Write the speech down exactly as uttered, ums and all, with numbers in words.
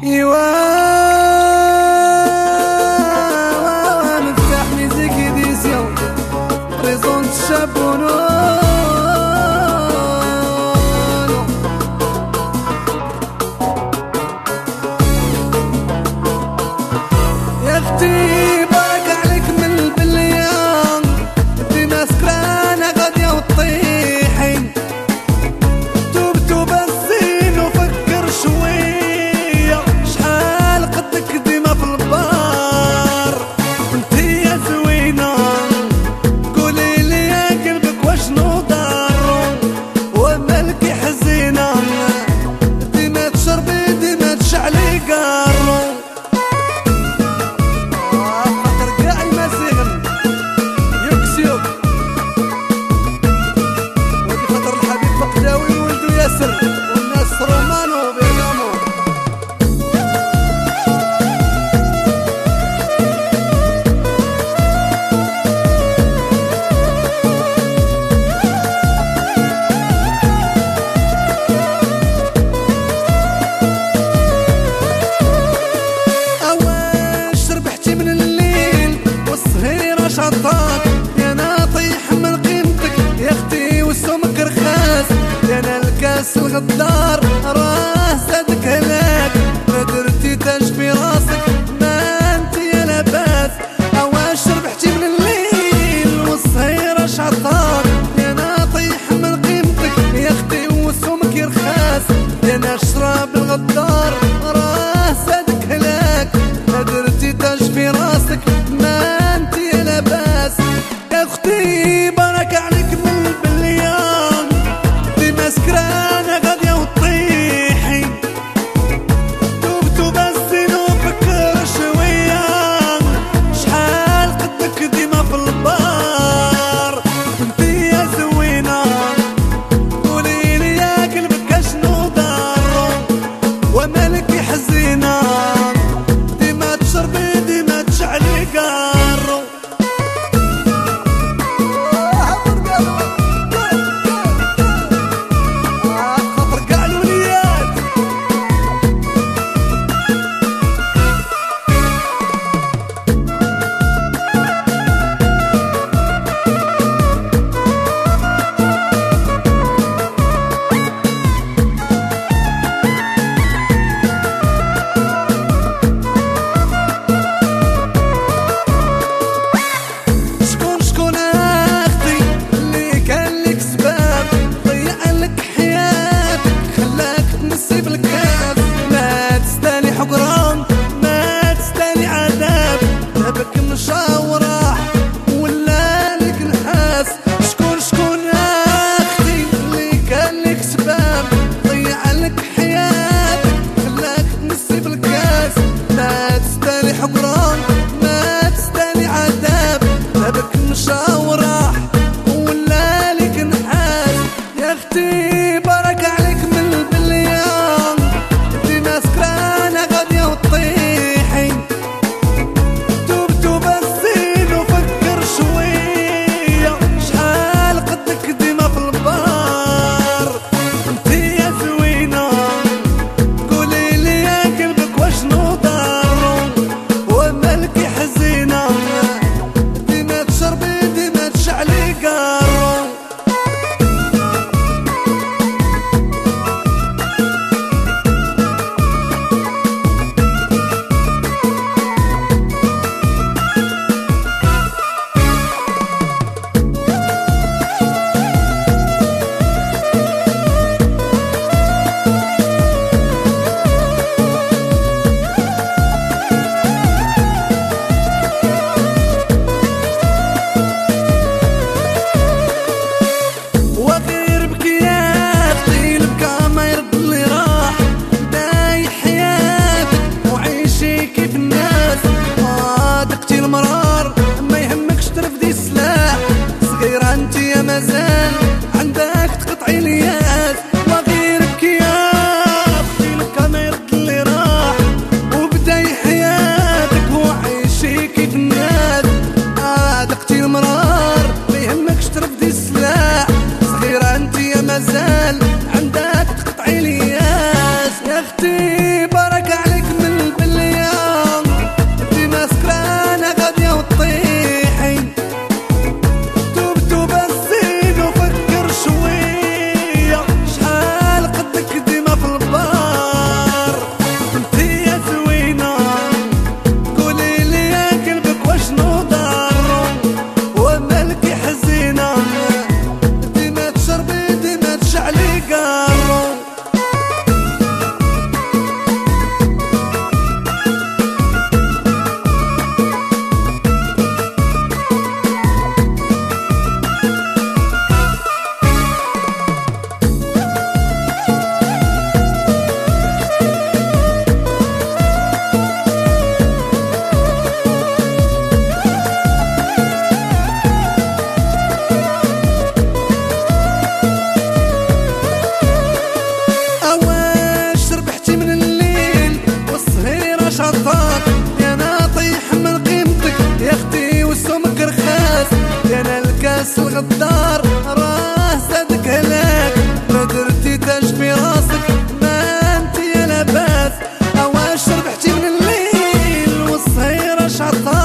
ايوا نفتح ميزيك ديسيون ريزون تشابونو يا اختي بارك عليك من البليان ديما سكرانه غاديه وطيحين توب توب الزين وفكر شويه شحال قدك ديما في البار انتي يا زوينه قولي لي يا قلبك واشنو ضارو ومالكي حزينه ديما تشربي ديما تشعلي قارو والناس رومانو بيقامو اواش ربحتي من الليل والسهيرة شطاك يا ناطيح من قيمتك يا اختي والسمك رخاص يا انا الكاس الغدار راه زادك هلاك ما درتي تاج في راسك ما انت يا لاباس اواش ربحتي من الليل والسهيرة شعطاك يا ناطيح من قيمتك يا اختي وسمك رخاص يا انا الشراب الغدار راه زادك هلاك ما درتي تاج في راسك ما انت يا لاباس يا اختي بارك عليك من البليان ديما سكرانه غاديه وطيحي توب توب الزين وفكر شويه شحال قدك ديما في البار انتي يا زوينه قولي لي يا قلبك اشنو ضارو ومالكي حزينه ديما تشربي ديما تشعلي قارو عطار